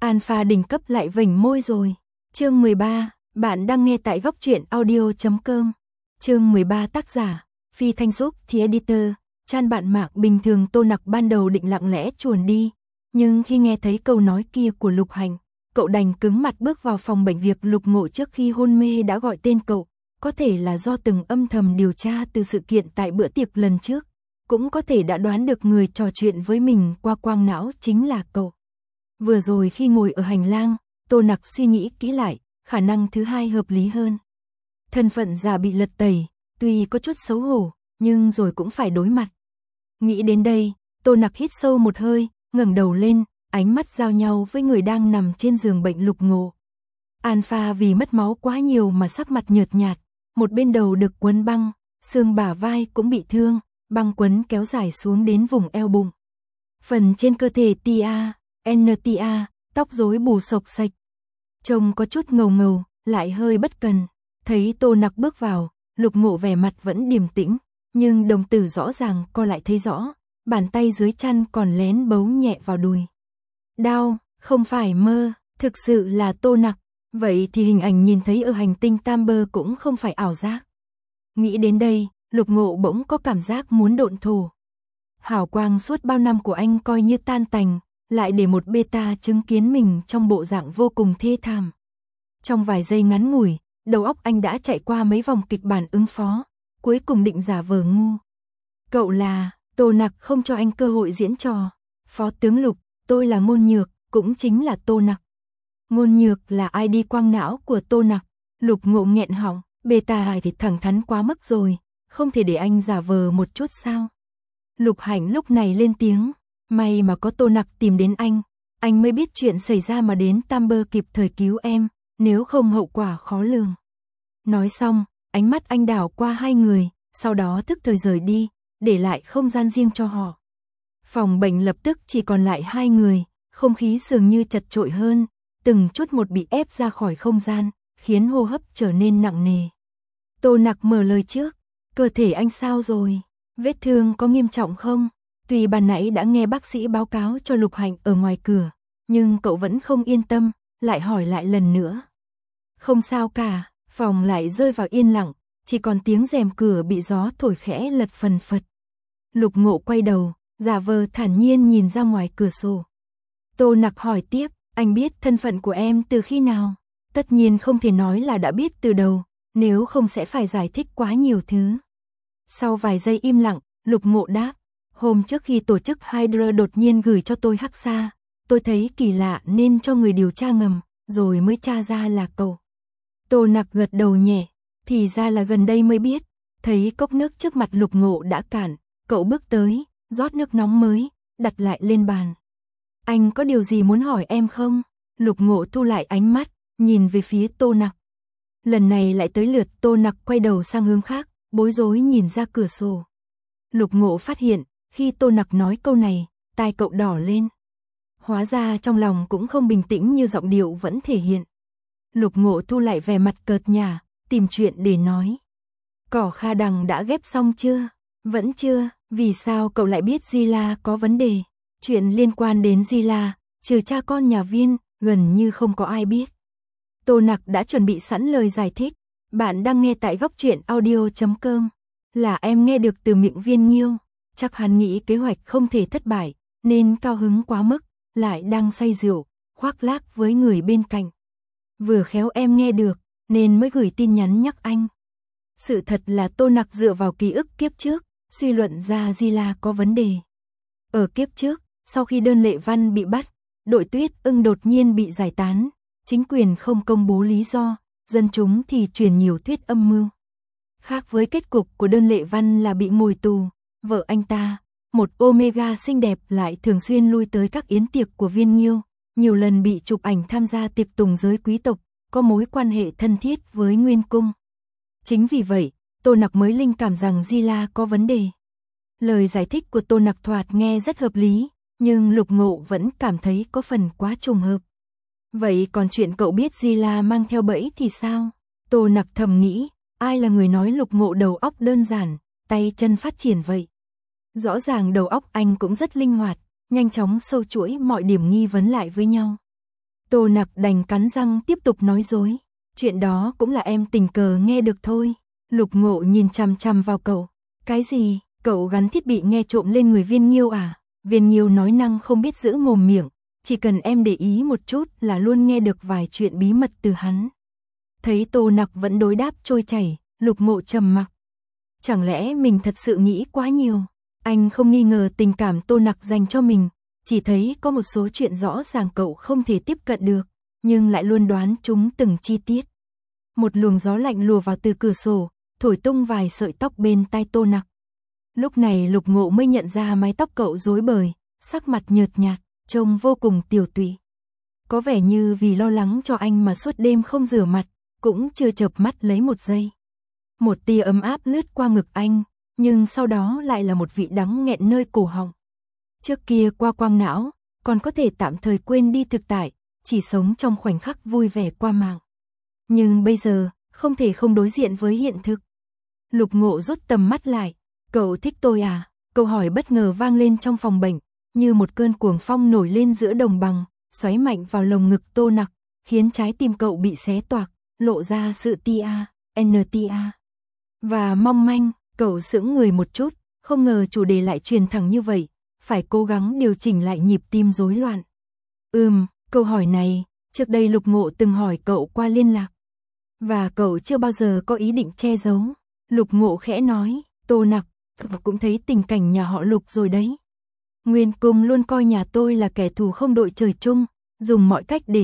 Alpha đỉnh cấp lại vểnh môi rồi. Chương 13, bạn đang nghe tại góc truyện audio.com. Chương 13 tác giả, Phi Thanh Xúc thì editor, Chan bạn mạng bình thường Tô Nặc ban đầu định lặng lẽ chuồn đi. Nhưng khi nghe thấy câu nói kia của Lục Hành, cậu đành cứng mặt bước vào phòng bệnh. Việc Lục Ngộ trước khi hôn mê đã gọi tên cậu, có thể là do từng âm thầm điều tra từ sự kiện tại bữa tiệc lần trước, cũng có thể đã đoán được người trò chuyện với mình qua quang não chính là cậu. Vừa rồi khi ngồi ở hành lang, Tô Nặc suy nghĩ kỹ lại, khả năng thứ hai hợp lý hơn. Thân phận giả bị lật tẩy, tuy có chút xấu hổ, nhưng rồi cũng phải đối mặt. Nghĩ đến đây, Tô Nặc hít sâu một hơi, ngẩng đầu lên, ánh mắt giao nhau với người đang nằm trên giường bệnh Lục Ngộ. Alpha vì mất máu quá nhiều mà sắc mặt nhợt nhạt, một bên đầu được quấn băng, xương bả vai cũng bị thương, băng quấn kéo dài xuống đến vùng eo bụng. Phần trên cơ thể tia, NTA, tóc rối bù xộc xạch. Trông có chút ngầu ngầu, lại hơi bất cần. Thấy Tô Nặc bước vào, Lục Ngộ vẻ mặt vẫn điềm tĩnh, nhưng đồng tử rõ ràng co lại thấy rõ, bàn tay dưới chăn còn lén bấu nhẹ vào đùi. Đau, không phải mơ, thực sự là Tô Nặc. Vậy thì hình ảnh nhìn thấy ở hành tinh Tam Bơ cũng không phải ảo giác. Nghĩ đến đây, Lục Ngộ bỗng có cảm giác muốn độn thổ. Hào quang suốt bao năm của anh coi như tan tành, lại để một beta chứng kiến mình trong bộ dạng vô cùng thê thảm. Trong vài giây ngắn ngủi, đầu óc anh đã chạy qua mấy vòng kịch bản ứng phó, cuối cùng định giả vờ ngu. Cậu là, Tô Nặc không cho anh cơ hội diễn trò. Phó tướng Lục, tôi là Ngôn Nhược, cũng chính là Tô Nặc. Ngôn Nhược là ID quang não của Tô Nặc. Lục Ngộ nghẹn họng, beta thì thẳng thắn quá mức rồi, không thể để anh giả vờ một chút sao? Lục Hạnh lúc này lên tiếng, may mà có Tô Nặc tìm đến anh mới biết chuyện xảy ra mà đến Tam Bơ kịp thời cứu em, nếu không hậu quả khó lường. Nói xong, ánh mắt anh đảo qua hai người, sau đó thức thời rời đi, để lại không gian riêng cho họ. Phòng bệnh lập tức chỉ còn lại hai người, không khí dường như chật chội hơn, từng chút một bị ép ra khỏi không gian, khiến hô hấp trở nên nặng nề. Tô Nặc mở lời trước, cơ thể anh sao rồi? Vết thương có nghiêm trọng không? Tuy ban nãy đã nghe bác sĩ báo cáo cho Lục Hạnh ở ngoài cửa, nhưng cậu vẫn không yên tâm, lại hỏi lại lần nữa. Không sao cả, phòng lại rơi vào yên lặng, chỉ còn tiếng rèm cửa bị gió thổi khẽ lật phần phật. Lục Ngộ quay đầu, giả vờ thản nhiên nhìn ra ngoài cửa sổ. Tô Nặc hỏi tiếp, anh biết thân phận của em từ khi nào? Tất nhiên không thể nói là đã biết từ đầu, nếu không sẽ phải giải thích quá nhiều thứ. Sau vài giây im lặng, Lục Ngộ đáp, hôm trước khi tổ chức Hydra đột nhiên gửi cho tôi hắc sa, tôi thấy kỳ lạ nên cho người điều tra ngầm, rồi mới tra ra là cậu. Tô Nặc gật đầu nhẹ, thì ra là gần đây mới biết. Thấy cốc nước trước mặt Lục Ngộ đã cạn, cậu bước tới, rót nước nóng mới, đặt lại lên bàn. Anh có điều gì muốn hỏi em không? Lục Ngộ thu lại ánh mắt, nhìn về phía Tô Nặc. Lần này lại tới lượt Tô Nặc quay đầu sang hướng khác, bối rối nhìn ra cửa sổ. Lục Ngộ phát hiện, khi Tô Nặc nói câu này, tai cậu đỏ lên. Hóa ra trong lòng cũng không bình tĩnh như giọng điệu vẫn thể hiện. Lục Ngộ thu lại vẻ mặt cợt nhả, tìm chuyện để nói. Cỏ Kha Đằng đã ghép xong chưa? Vẫn chưa, vì sao cậu lại biết Zila có vấn đề? Chuyện liên quan đến Zila, trừ cha con nhà Viên, gần như không có ai biết. Tô Nặc đã chuẩn bị sẵn lời giải thích. Bạn đang nghe tại góc truyện audio.com. Là em nghe được từ miệng Viên Nghiêu. Chắc hắn nghĩ kế hoạch không thể thất bại, nên cao hứng quá mức, lại đang say rượu, khoác lác với người bên cạnh. Vừa khéo em nghe được, nên mới gửi tin nhắn nhắc anh. Sự thật là Tô Nặc dựa vào ký ức kiếp trước, suy luận ra Zila có vấn đề. Ở kiếp trước, sau khi đơn Lệ Văn bị bắt, đội Tuyết Ưng đột nhiên bị giải tán, chính quyền không công bố lý do, dân chúng thì truyền nhiều thuyết âm mưu. Khác với kết cục của đơn Lệ Văn là bị ngồi tù, vợ anh ta, một Omega xinh đẹp lại thường xuyên lui tới các yến tiệc của Viên Nghiêu, nhiều lần bị chụp ảnh tham gia tiệc tùng giới quý tộc, có mối quan hệ thân thiết với Nguyên Cung. Chính vì vậy, Tô Nặc mới linh cảm rằng Zila có vấn đề. Lời giải thích của Tô Nặc thoạt nghe rất hợp lý, nhưng Lục Ngộ vẫn cảm thấy có phần quá trùng hợp. Vậy còn chuyện cậu biết Zila mang theo bẫy thì sao? Tô Nặc thầm nghĩ, ai là người nói Lục Ngộ đầu óc đơn giản, tay chân phát triển vậy? Rõ ràng đầu óc anh cũng rất linh hoạt, nhanh chóng sâu chuỗi mọi điểm nghi vấn lại với nhau. Tô Nặc đành cắn răng tiếp tục nói dối. Chuyện đó cũng là em tình cờ nghe được thôi. Lục Ngộ nhìn chằm chằm vào cậu. Cái gì, cậu gắn thiết bị nghe trộm lên người Viên Nghiêu à? Viên Nghiêu nói năng không biết giữ mồm miệng. Chỉ cần em để ý một chút là luôn nghe được vài chuyện bí mật từ hắn. Thấy Tô Nặc vẫn đối đáp trôi chảy, Lục Ngộ trầm mặc. Chẳng lẽ mình thật sự nghĩ quá nhiều? Anh không nghi ngờ tình cảm Tô Nặc dành cho mình, chỉ thấy có một số chuyện rõ ràng cậu không thể tiếp cận được, nhưng lại luôn đoán chúng từng chi tiết. Một luồng gió lạnh lùa vào từ cửa sổ, thổi tung vài sợi tóc bên tai Tô Nặc. Lúc này Lục Ngộ mới nhận ra mái tóc cậu rối bời, sắc mặt nhợt nhạt, trông vô cùng tiều tụy. Có vẻ như vì lo lắng cho anh mà suốt đêm không rửa mặt, cũng chưa chợp mắt lấy một giây. Một tia ấm áp lướt qua ngực anh, nhưng sau đó lại là một vị đắng nghẹn nơi cổ họng. Trước kia qua quang não, còn có thể tạm thời quên đi thực tại, chỉ sống trong khoảnh khắc vui vẻ qua mạng. Nhưng bây giờ, không thể không đối diện với hiện thực. Lục Ngộ rút tầm mắt lại. Cậu thích tôi à? Câu hỏi bất ngờ vang lên trong phòng bệnh, như một cơn cuồng phong nổi lên giữa đồng bằng, xoáy mạnh vào lồng ngực Tô Nặc, khiến trái tim cậu bị xé toạc, lộ ra sự NTA. Và mong manh, cậu sững người một chút, không ngờ chủ đề lại truyền thẳng như vậy, phải cố gắng điều chỉnh lại nhịp tim rối loạn. Câu hỏi này, trước đây Lục Ngộ từng hỏi cậu qua liên lạc. Và cậu chưa bao giờ có ý định che giấu. Lục Ngộ khẽ nói, Tô Nặc, cậu cũng thấy tình cảnh nhà họ Lục rồi đấy. Nguyên Cung luôn coi nhà tôi là kẻ thù không đội trời chung, dùng mọi cách để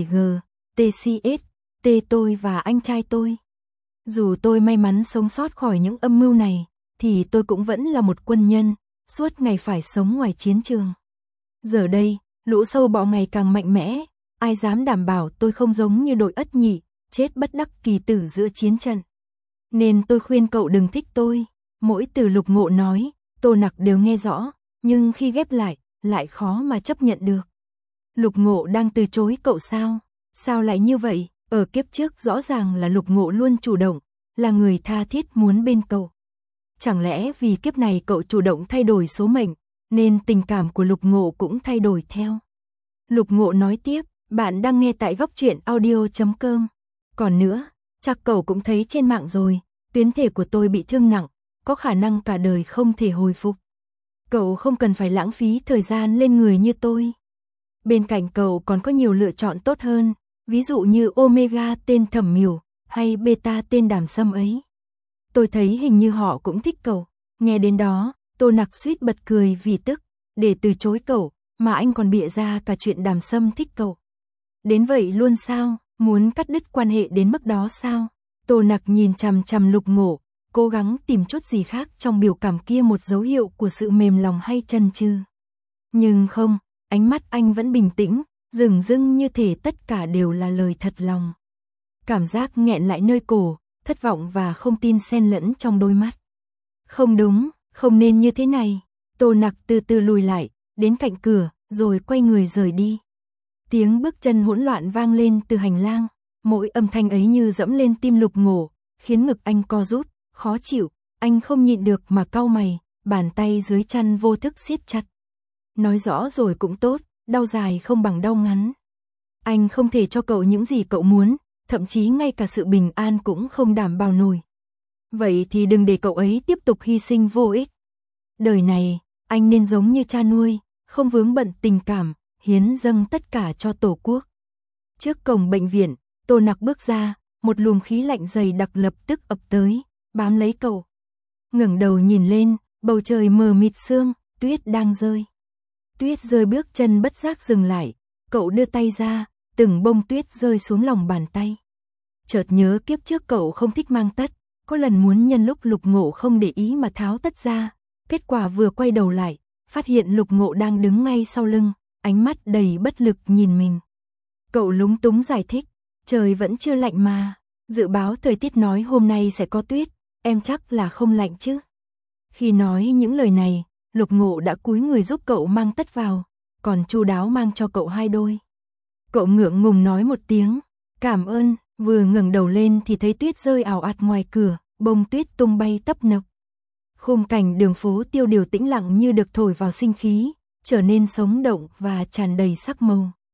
TCS tôi và anh trai tôi. Dù tôi may mắn sống sót khỏi những âm mưu này, thì tôi cũng vẫn là một quân nhân, suốt ngày phải sống ngoài chiến trường. Giờ đây, lũ sâu bọ ngày càng mạnh mẽ, ai dám đảm bảo tôi không giống như đội Ất Nhị, chết bất đắc kỳ tử giữa chiến trận. Nên tôi khuyên cậu đừng thích tôi. Mỗi từ Lục Ngộ nói, Tô Nặc đều nghe rõ, nhưng khi ghép lại khó mà chấp nhận được. Lục Ngộ đang từ chối cậu sao? Sao lại như vậy? Ở kiếp trước rõ ràng là Lục Ngộ luôn chủ động, là người tha thiết muốn bên cậu. Chẳng lẽ vì kiếp này cậu chủ động thay đổi số mệnh, nên tình cảm của Lục Ngộ cũng thay đổi theo? Lục Ngộ nói tiếp, bạn đang nghe tại góc truyện audio.com. Còn nữa, chắc cậu cũng thấy trên mạng rồi, tuyến thể của tôi bị thương nặng, có khả năng cả đời không thể hồi phục. Cậu không cần phải lãng phí thời gian lên người như tôi. Bên cạnh cậu còn có nhiều lựa chọn tốt hơn, ví dụ như Omega tên Thẩm Miểu, hay Beta tên Đàm Sâm ấy. Tôi thấy hình như họ cũng thích cậu. Nghe đến đó, Tô Nặc suýt bật cười vì tức, để từ chối cậu, mà anh còn bịa ra cả chuyện Đàm Sâm thích cậu. Đến vậy luôn sao? Muốn cắt đứt quan hệ đến mức đó sao? Tô Nặc nhìn chằm chằm Lục Ngộ, cố gắng tìm chút gì khác trong biểu cảm kia, một dấu hiệu của sự mềm lòng hay chần chừ. Nhưng không, ánh mắt anh vẫn bình tĩnh, dửng dưng như thể tất cả đều là lời thật lòng. Cảm giác nghẹn lại nơi cổ, thất vọng và không tin xen lẫn trong đôi mắt. Không đúng, không nên như thế này. Tô Nặc từ từ lùi lại, đến cạnh cửa, rồi quay người rời đi. Tiếng bước chân hỗn loạn vang lên từ hành lang, mỗi âm thanh ấy như dẫm lên tim Lục Ngộ, khiến ngực anh co rút, khó chịu, anh không nhịn được mà cau mày, bàn tay dưới chăn vô thức siết chặt. Nói rõ rồi cũng tốt, đau dài không bằng đau ngắn. Anh không thể cho cậu những gì cậu muốn, thậm chí ngay cả sự bình an cũng không đảm bảo nổi. Vậy thì đừng để cậu ấy tiếp tục hy sinh vô ích. Đời này, anh nên giống như cha nuôi, không vướng bận tình cảm, hiến dâng tất cả cho Tổ quốc. Trước cổng bệnh viện, Tô Nặc bước ra, một luồng khí lạnh dày đặc lập tức ập tới, bám lấy cậu. Ngẩng đầu nhìn lên, bầu trời mờ mịt sương, tuyết đang rơi. Tuyết rơi, bước chân bất giác dừng lại, cậu đưa tay ra, từng bông tuyết rơi xuống lòng bàn tay. Chợt nhớ kiếp trước cậu không thích mang tất, có lần muốn nhân lúc Lục Ngộ không để ý mà tháo tất ra, kết quả vừa quay đầu lại, phát hiện Lục Ngộ đang đứng ngay sau lưng, ánh mắt đầy bất lực nhìn mình. Cậu lúng túng giải thích, trời vẫn chưa lạnh mà, dự báo thời tiết nói hôm nay sẽ có tuyết, em chắc là không lạnh chứ. Khi nói những lời này, Lục Ngộ đã cúi người giúp cậu mang tất vào, còn chu đáo mang cho cậu 2 đôi. Cậu ngượng ngùng nói một tiếng, cảm ơn, vừa ngẩng đầu lên thì thấy tuyết rơi ào ạt ngoài cửa, bông tuyết tung bay tấp nập. Khung cảnh đường phố tiêu điều tĩnh lặng như được thổi vào sinh khí, trở nên sống động và tràn đầy sắc màu.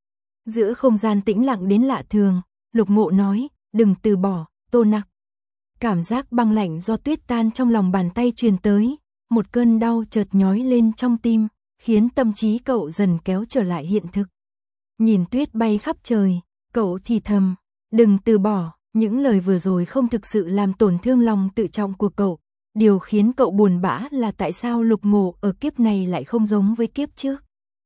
Giữa không gian tĩnh lặng đến lạ thường, Lục Ngộ nói, đừng từ bỏ, Tô Nặc. Cảm giác băng lạnh do tuyết tan trong lòng bàn tay truyền tới, một cơn đau chợt nhói lên trong tim, khiến tâm trí cậu dần kéo trở lại hiện thực. Nhìn tuyết bay khắp trời, cậu thì thầm, đừng từ bỏ, những lời vừa rồi không thực sự làm tổn thương lòng tự trọng của cậu. Điều khiến cậu buồn bã là tại sao Lục Ngộ ở kiếp này lại không giống với kiếp trước.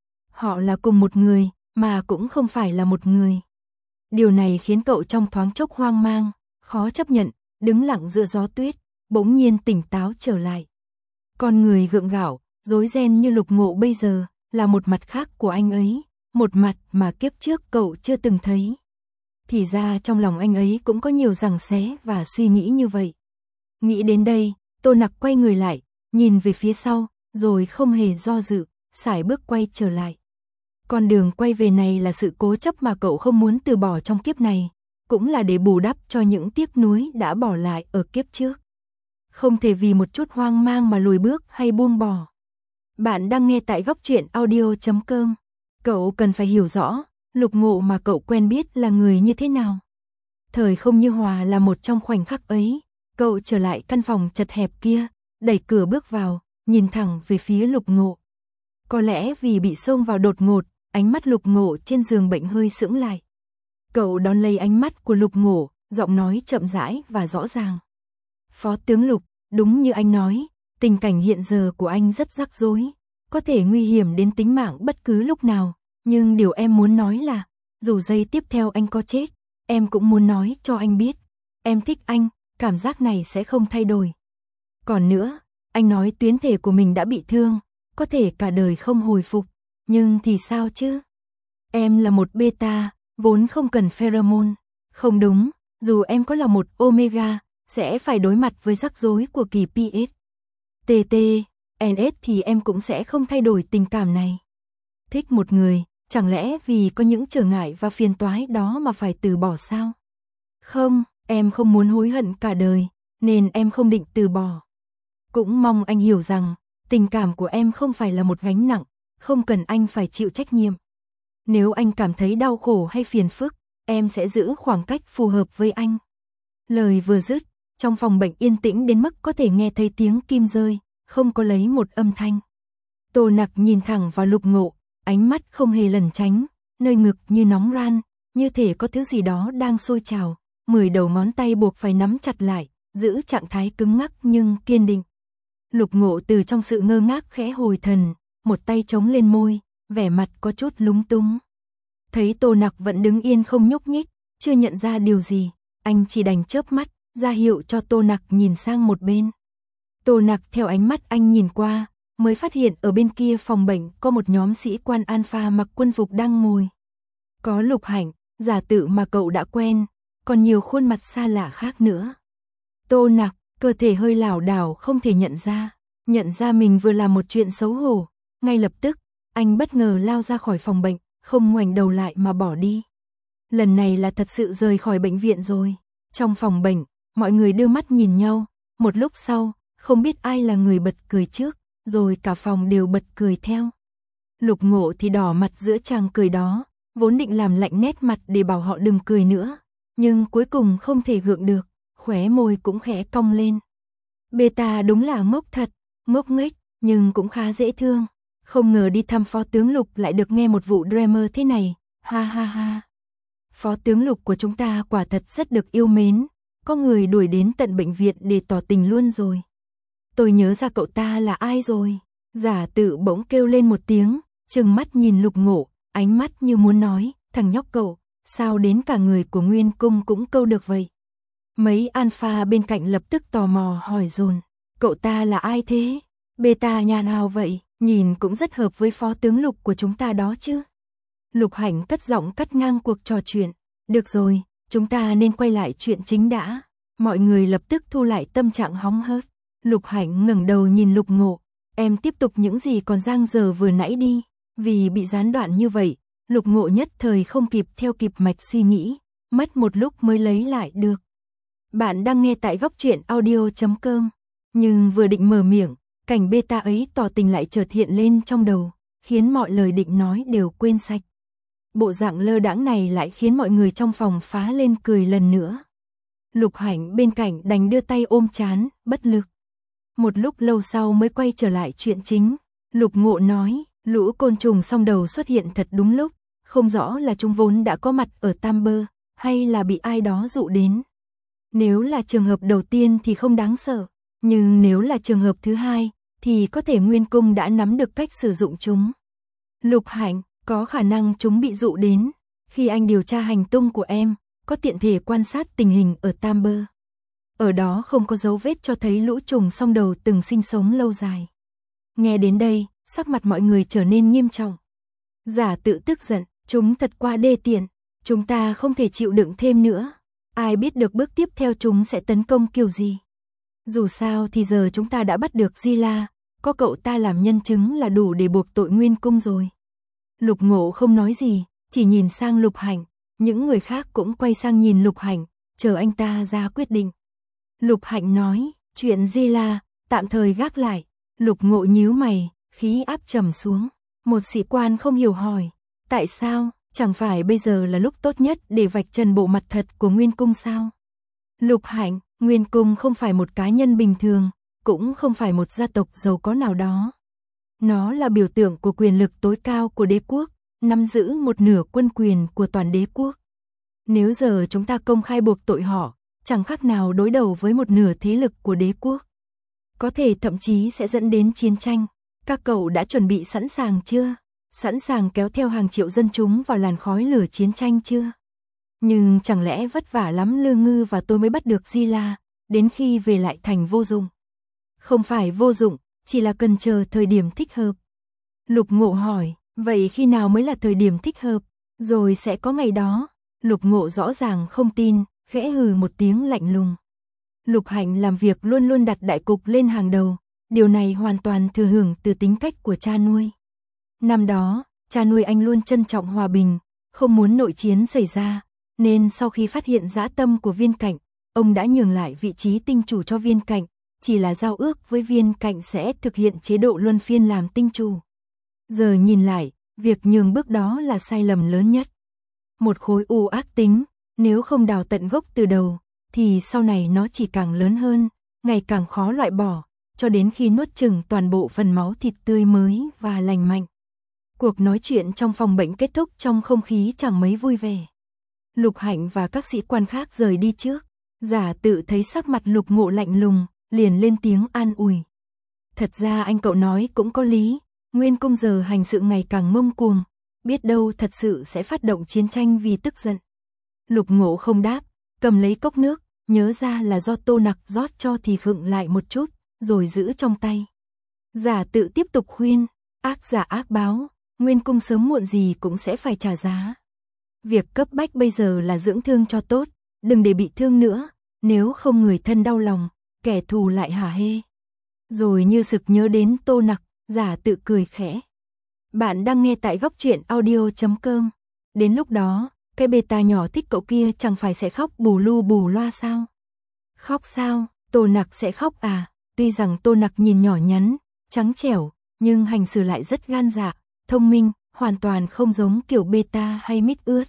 Họ là cùng một người, mà cũng không phải là một người. Điều này khiến cậu trong thoáng chốc hoang mang, khó chấp nhận, đứng lặng giữa gió tuyết, bỗng nhiên tỉnh táo trở lại. Con người gượng gạo, rối ren như Lục Ngộ bây giờ, là một mặt khác của anh ấy, một mặt mà kiếp trước cậu chưa từng thấy. Thì ra trong lòng anh ấy cũng có nhiều giằng xé và suy nghĩ như vậy. Nghĩ đến đây, Tô Nặc quay người lại, nhìn về phía sau, rồi không hề do dự, sải bước quay trở lại. Con đường quay về này là sự cố chấp mà cậu không muốn từ bỏ trong kiếp này, cũng là để bù đắp cho những tiếc nuối đã bỏ lại ở kiếp trước. Không thể vì một chút hoang mang mà lùi bước hay buông bỏ. Bạn đang nghe tại Góc Truyện Audio.com. Cậu cần phải hiểu rõ, Lục Ngộ mà cậu quen biết là người như thế nào. Thời không như hòa là một trong khoảnh khắc ấy, cậu trở lại căn phòng chật hẹp kia, đẩy cửa bước vào, nhìn thẳng về phía Lục Ngộ. Có lẽ vì bị xông vào đột ngột, ánh mắt Lục Ngộ trên giường bệnh hơi sững lại. Cậu đón lấy ánh mắt của Lục Ngộ, giọng nói chậm rãi và rõ ràng. Phó tướng Lục, đúng như anh nói, tình cảnh hiện giờ của anh rất rắc rối, có thể nguy hiểm đến tính mạng bất cứ lúc nào, nhưng điều em muốn nói là, dù giây tiếp theo anh có chết, em cũng muốn nói cho anh biết, em thích anh, cảm giác này sẽ không thay đổi. Còn nữa, anh nói tuyến thể của mình đã bị thương, có thể cả đời không hồi phục, nhưng thì sao chứ? Em là một beta, vốn không cần pheromone. Không đúng, dù em có là một omega, sẽ phải đối mặt với rắc rối của kỳ PS. TT, NS thì em cũng sẽ không thay đổi tình cảm này. Thích một người, chẳng lẽ vì có những trở ngại và phiền toái đó mà phải từ bỏ sao? Không, em không muốn hối hận cả đời, nên em không định từ bỏ. Cũng mong anh hiểu rằng, tình cảm của em không phải là một gánh nặng, không cần anh phải chịu trách nhiệm. Nếu anh cảm thấy đau khổ hay phiền phức, em sẽ giữ khoảng cách phù hợp với anh. Lời vừa dứt, trong phòng bệnh yên tĩnh đến mức có thể nghe thấy tiếng kim rơi, không có lấy một âm thanh. Tô Nặc nhìn thẳng vào Lục Ngộ, ánh mắt không hề lẩn tránh, nơi ngực như nóng ran, như thể có thứ gì đó đang sôi trào, 10 đầu ngón tay buộc phải nắm chặt lại, giữ trạng thái cứng ngắc nhưng kiên định. Lục Ngộ từ trong sự ngơ ngác khẽ hồi thần, một tay chống lên môi, vẻ mặt có chút lúng túng. Thấy Tô Nặc vẫn đứng yên không nhúc nhích, chưa nhận ra điều gì, anh chỉ đành chớp mắt, ra hiệu cho Tô Nặc nhìn sang một bên. Tô Nặc theo ánh mắt anh nhìn qua, mới phát hiện ở bên kia phòng bệnh có một nhóm sĩ quan Alpha mặc quân phục đang ngồi. Có Lục Hạnh, giả tự mà cậu đã quen, còn nhiều khuôn mặt xa lạ khác nữa. Tô Nặc, cơ thể hơi lảo đảo không thể nhận ra mình vừa làm một chuyện xấu hổ. Ngay lập tức, anh bất ngờ lao ra khỏi phòng bệnh, không ngoảnh đầu lại mà bỏ đi. Lần này là thật sự rời khỏi bệnh viện rồi. Trong phòng bệnh, mọi người đưa mắt nhìn nhau, một lúc sau, không biết ai là người bật cười trước, rồi cả phòng đều bật cười theo. Lục Ngộ thì đỏ mặt giữa tràng cười đó, vốn định làm lạnh nét mặt để bảo họ đừng cười nữa, nhưng cuối cùng không thể gượng được, khóe môi cũng khẽ cong lên. Beta đúng là ngốc thật, ngốc nghếch, nhưng cũng khá dễ thương. Không ngờ đi thăm Phó tướng Lục lại được nghe một vụ drama thế này, ha ha ha. Phó tướng Lục của chúng ta quả thật rất được yêu mến, có người đuổi đến tận bệnh viện để tỏ tình luôn rồi. Tôi nhớ ra cậu ta là ai rồi. Giả tự bỗng kêu lên một tiếng, trừng mắt nhìn Lục Ngộ, ánh mắt như muốn nói, thằng nhóc cậu, sao đến cả người của Nguyên Cung cũng câu được vậy. Mấy alpha bên cạnh lập tức tò mò hỏi dồn, cậu ta là ai thế? Beta nhà nào vậy? Nhìn cũng rất hợp với Phó tướng Lục của chúng ta đó chứ. Lục Hạnh cất giọng cắt ngang cuộc trò chuyện. Được rồi, chúng ta nên quay lại chuyện chính đã. Mọi người lập tức thu lại tâm trạng hóng hớt. Lục Hạnh ngẩng đầu nhìn Lục Ngộ. Em tiếp tục những gì còn dang dở vừa nãy đi. Vì bị gián đoạn như vậy, Lục Ngộ nhất thời không theo kịp mạch suy nghĩ. Mất một lúc mới lấy lại được. Bạn đang nghe tại Góc Truyện Audio.com. Nhưng vừa định mở miệng, cảnh beta ấy tỏ tình lại chợt hiện lên trong đầu, khiến mọi lời định nói đều quên sạch. bộ dạng lơ đãng này lại khiến mọi người trong phòng phá lên cười lần nữa. Lục Hạnh bên cạnh đành đưa tay ôm trán, bất lực. Một lúc lâu sau mới quay trở lại chuyện chính. Lục Ngộ nói, lũ côn trùng song đầu xuất hiện thật đúng lúc, không rõ là chúng vốn đã có mặt ở Tam Bơ, hay là bị ai đó dụ đến. Nếu là trường hợp đầu tiên thì không đáng sợ, nhưng nếu là trường hợp thứ hai, thì có thể Nguyên Cung đã nắm được cách sử dụng chúng. Lục Hạnh, có khả năng chúng bị dụ đến. Khi anh điều tra hành tung của em, có tiện thể quan sát tình hình ở Tam Bơ. Ở đó không có dấu vết cho thấy lũ trùng song đầu từng sinh sống lâu dài. Nghe đến đây, sắc mặt mọi người trở nên nghiêm trọng. Giả Tự tức giận, chúng thật quá đê tiện, chúng ta không thể chịu đựng thêm nữa. Ai biết được bước tiếp theo chúng sẽ tấn công kiểu gì. Dù sao thì giờ chúng ta đã bắt được Di La, có cậu ta làm nhân chứng là đủ để buộc tội Nguyên Cung rồi. Lục Ngộ không nói gì, chỉ nhìn sang Lục Hạnh, những người khác cũng quay sang nhìn Lục Hạnh, chờ anh ta ra quyết định. Lục Hạnh nói, chuyện Di La, tạm thời gác lại. Lục Ngộ nhíu mày, khí áp trầm xuống. Một sĩ quan không hiểu hỏi, tại sao, chẳng phải bây giờ là lúc tốt nhất để vạch trần bộ mặt thật của Nguyên Cung sao? Lục Hạnh, Nguyên Cung không phải một cá nhân bình thường, cũng không phải một gia tộc giàu có nào đó. Nó là biểu tượng của quyền lực tối cao của đế quốc, nắm giữ một nửa quân quyền của toàn đế quốc. Nếu giờ chúng ta công khai buộc tội họ, chẳng khác nào đối đầu với một nửa thế lực của đế quốc. Có thể thậm chí sẽ dẫn đến chiến tranh. Các cậu đã chuẩn bị sẵn sàng chưa? Sẵn sàng kéo theo hàng triệu dân chúng vào làn khói lửa chiến tranh chưa? Nhưng chẳng lẽ vất vả lắm Lư Ngư và tôi mới bắt được Di La, đến khi về lại thành vô dụng? Không phải vô dụng, chỉ là cần chờ thời điểm thích hợp. Lục Ngộ hỏi, vậy khi nào mới là thời điểm thích hợp? Rồi sẽ có ngày đó. Lục Ngộ rõ ràng không tin, khẽ hừ một tiếng lạnh lùng. Lục Hạnh làm việc luôn luôn đặt đại cục lên hàng đầu, điều này hoàn toàn thừa hưởng từ tính cách của cha nuôi. Năm đó, cha nuôi anh luôn trân trọng hòa bình, không muốn nội chiến xảy ra, nên sau khi phát hiện dã tâm của Viên Cạnh, ông đã nhường lại vị trí tinh chủ cho Viên Cạnh, chỉ là giao ước với Viên Cạnh sẽ thực hiện chế độ luân phiên làm tinh chủ. Giờ nhìn lại, việc nhường bước đó là sai lầm lớn nhất. Một khối u ác tính, nếu không đào tận gốc từ đầu, thì sau này nó chỉ càng lớn hơn, ngày càng khó loại bỏ, cho đến khi nuốt chửng toàn bộ phần máu thịt tươi mới và lành mạnh. Cuộc nói chuyện trong phòng bệnh kết thúc trong không khí chẳng mấy vui vẻ. Lục Hạnh và các sĩ quan khác rời đi trước. Giả Tự thấy sắc mặt Lục Ngộ lạnh lùng, liền lên tiếng an ủi. Thật ra anh cậu nói cũng có lý, Nguyên Cung giờ hành sự ngày càng ngông cuồng, biết đâu thật sự sẽ phát động chiến tranh vì tức giận. Lục Ngộ không đáp, cầm lấy cốc nước, nhớ ra là do Tô Nặc rót cho thì khựng lại một chút, rồi giữ trong tay. Giả Tự tiếp tục khuyên, ác giả ác báo, Nguyên Cung sớm muộn gì cũng sẽ phải trả giá. Việc cấp bách bây giờ là dưỡng thương cho tốt, đừng để bị thương nữa, nếu không người thân đau lòng, kẻ thù lại hả hê. Rồi như sực nhớ đến Tô Nặc, Giả Tự cười khẽ. Bạn đang nghe tại góc truyện audio.com. Đến lúc đó, cái beta nhỏ thích cậu kia chẳng phải sẽ khóc bù lu bù loa sao? Khóc sao? Tô Nặc sẽ khóc à? Tuy rằng Tô Nặc nhìn nhỏ nhắn, trắng trẻo, nhưng hành xử lại rất gan dạ, thông minh, hoàn toàn không giống kiểu beta hay mít ướt.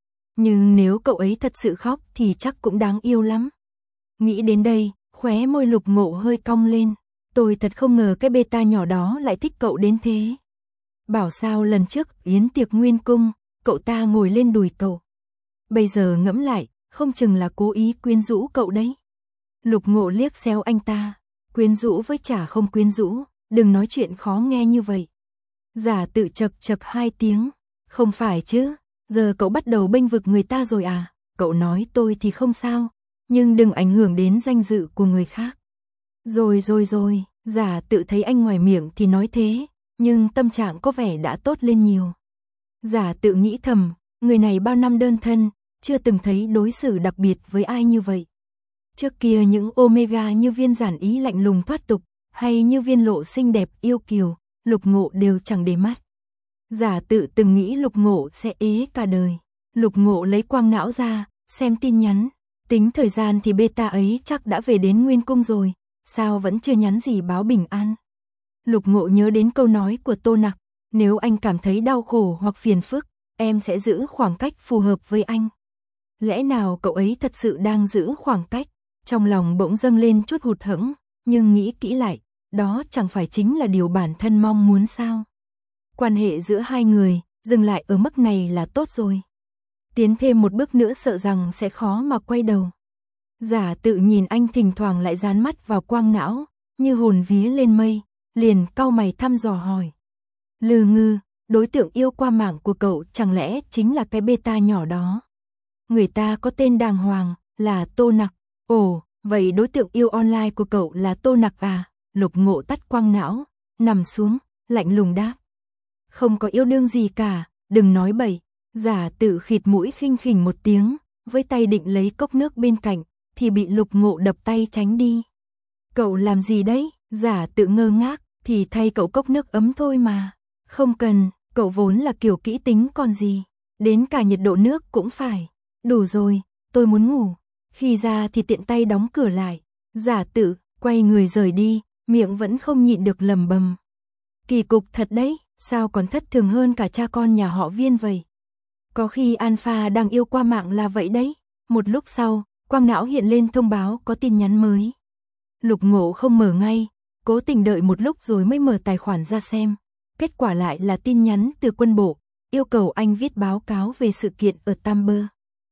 Nhưng nếu cậu ấy thật sự khóc thì chắc cũng đáng yêu lắm. Nghĩ đến đây, khóe môi Lục Ngộ hơi cong lên. Tôi thật không ngờ cái beta nhỏ đó lại thích cậu đến thế. Bảo sao lần trước yến tiệc Nguyên Cung, cậu ta ngồi lên đùi cậu. Bây giờ ngẫm lại, không chừng là cố ý quyến rũ cậu đấy. Lục Ngộ liếc xéo anh ta. Quyến rũ với chả không quyến rũ, đừng nói chuyện khó nghe như vậy. Giả Tự chật chật 2 tiếng. Không phải chứ, giờ cậu bắt đầu bênh vực người ta rồi à? Cậu nói tôi thì không sao, nhưng đừng ảnh hưởng đến danh dự của người khác. Rồi, Giả Tự thấy anh ngoài miệng thì nói thế, nhưng tâm trạng có vẻ đã tốt lên nhiều. Giả Tự nghĩ thầm, người này bao năm đơn thân, chưa từng thấy đối xử đặc biệt với ai như vậy. Trước kia những Omega như Viên Giản Ý lạnh lùng thoát tục, hay như Viên Lộ xinh đẹp yêu kiều, Lục Ngộ đều chẳng để mắt. Giả Tự từng nghĩ Lục Ngộ sẽ ế cả đời. Lục Ngộ lấy quang não ra, xem tin nhắn. Tính thời gian thì beta ấy chắc đã về đến Nguyên Cung rồi, sao vẫn chưa nhắn gì báo bình an. Lục Ngộ nhớ đến câu nói của Tô Nặc, nếu anh cảm thấy đau khổ hoặc phiền phức, em sẽ giữ khoảng cách phù hợp với anh. Lẽ nào cậu ấy thật sự đang giữ khoảng cách? Trong lòng bỗng dâng lên chút hụt hẫng, nhưng nghĩ kỹ lại, đó chẳng phải chính là điều bản thân mong muốn sao? Quan hệ giữa hai người, dừng lại ở mức này là tốt rồi. Tiến thêm một bước nữa sợ rằng sẽ khó mà quay đầu. Giả Tự nhìn anh thỉnh thoảng lại dán mắt vào quang não, như hồn vía lên mây, liền cau mày thăm dò hỏi. Lư Ngư, đối tượng yêu qua mạng của cậu chẳng lẽ chính là cái beta nhỏ đó? Người ta có tên đàng hoàng, là Tô Nặc. Ồ, vậy đối tượng yêu online của cậu là Tô Nặc à? Lục Ngộ tắt quang não, nằm xuống, lạnh lùng đáp. Không có yêu đương gì cả, đừng nói bậy. Giả Tự khịt mũi khinh khỉnh một tiếng, với tay định lấy cốc nước bên cạnh, thì bị Lục Ngộ đập tay tránh đi. Cậu làm gì đấy? Giả Tự ngơ ngác, thì thay cậu cốc nước ấm thôi mà. Không cần, cậu vốn là kiểu kỹ tính còn gì. Đến cả nhiệt độ nước cũng phải. Đủ rồi, tôi muốn ngủ. Khi ra thì tiện tay đóng cửa lại. Giả Tự quay người rời đi, miệng vẫn không nhịn được lẩm bẩm. Kỳ cục thật đấy, sao còn thất thường hơn cả cha con nhà họ Viên vậy? Có khi Alpha đang yêu qua mạng là vậy đấy. Một lúc sau, quang não hiện lên thông báo có tin nhắn mới. Lục Ngộ không mở ngay, cố tình đợi một lúc rồi mới mở tài khoản ra xem. Kết quả lại là tin nhắn từ quân bộ, yêu cầu anh viết báo cáo về sự kiện ở Tam Bơ.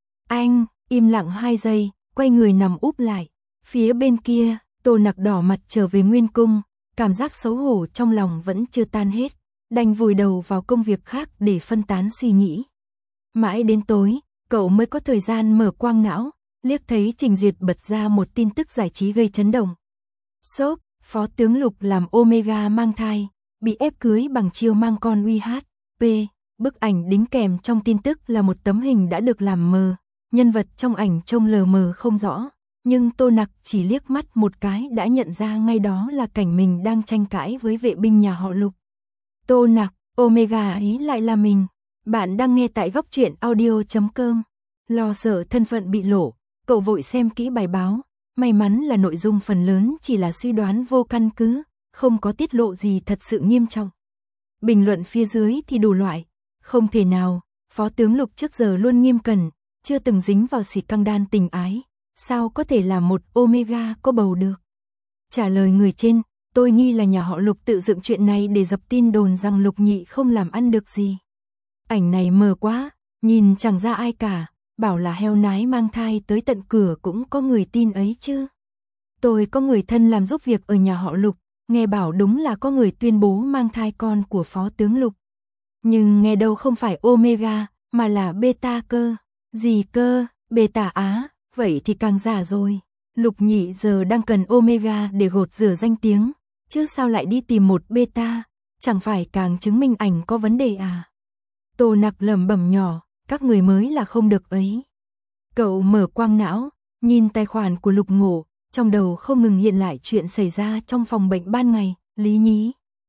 Anh im lặng 2 giây, quay người nằm úp lại. Phía bên kia, Tô Nặc đỏ mặt trở về Nguyên Cung, cảm giác xấu hổ trong lòng vẫn chưa tan hết, đành vùi đầu vào công việc khác để phân tán suy nghĩ. Mãi đến tối, cậu mới có thời gian mở quang não, liếc thấy Trình Duyệt bật ra một tin tức giải trí gây chấn động. Sốc, Phó tướng Lục làm Omega mang thai, bị ép cưới bằng chiêu mang con UHP. Bức ảnh đính kèm trong tin tức là một tấm hình đã được làm mờ, nhân vật trong ảnh trông lờ mờ không rõ, nhưng Tô Nặc chỉ liếc mắt một cái đã nhận ra ngay đó là cảnh mình đang tranh cãi với vệ binh nhà họ Lục. Tô Nặc, Omega ấy lại là mình. Bạn đang nghe tại góc truyện audio.com. Lo sợ thân phận bị lộ, cậu vội xem kỹ bài báo, may mắn là nội dung phần lớn chỉ là suy đoán vô căn cứ, không có tiết lộ gì thật sự nghiêm trọng. Bình luận phía dưới thì đủ loại, không thể nào, Phó tướng Lục trước giờ luôn nghiêm cẩn, chưa từng dính vào xì căng đan tình ái, sao có thể là một Omega có bầu được. Trả lời người trên, tôi nghi là nhà họ Lục tự dựng chuyện này để dập tin đồn rằng Lục Nhị không làm ăn được gì. Ảnh này mờ quá, nhìn chẳng ra ai cả, bảo là heo nái mang thai tới tận cửa cũng có người tin ấy chứ. Tôi có người thân làm giúp việc ở nhà họ Lục, nghe bảo đúng là có người tuyên bố mang thai con của Phó tướng Lục. Nhưng nghe đâu không phải Omega, mà là beta cơ. Gì cơ, beta á, vậy thì càng giả rồi. Lục Nhị giờ đang cần Omega để gột rửa danh tiếng, chứ sao lại đi tìm một beta, chẳng phải càng chứng minh ảnh có vấn đề à. Tô Nặc lẩm bẩm nhỏ, các người mới là không được ấy. Cậu mở quang não, nhìn tài khoản của Lục Ngộ, trong đầu không ngừng hiện lại chuyện xảy ra trong phòng bệnh ban ngày, Lý Nhí.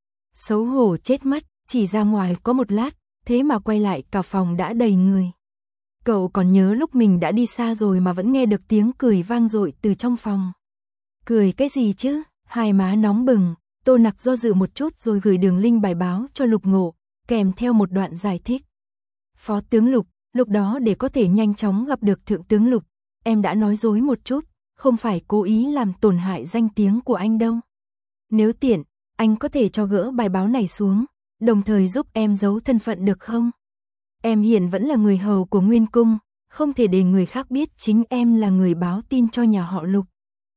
Xấu hổ chết mất, chỉ ra ngoài có một lát, thế mà quay lại cả phòng đã đầy người. Cậu còn nhớ lúc mình đã đi xa rồi mà vẫn nghe được tiếng cười vang dội từ trong phòng. Cười cái gì chứ, hai má nóng bừng, Tô Nặc do dự một chút rồi gửi đường link bài báo cho Lục Ngộ, kèm theo một đoạn giải thích. Phó tướng Lục, lúc đó để có thể nhanh chóng gặp được Thượng tướng Lục, em đã nói dối một chút, không phải cố ý làm tổn hại danh tiếng của anh đâu. Nếu tiện, anh có thể cho gỡ bài báo này xuống, đồng thời giúp em giấu thân phận được không? Em hiện vẫn là người hầu của Nguyên Cung, không thể để người khác biết chính em là người báo tin cho nhà họ Lục.